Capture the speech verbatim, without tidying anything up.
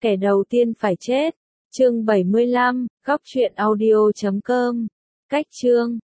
Kẻ đầu tiên phải chết. Chương bảy mươi lăm, góc truyện audio chấm com. Cách chương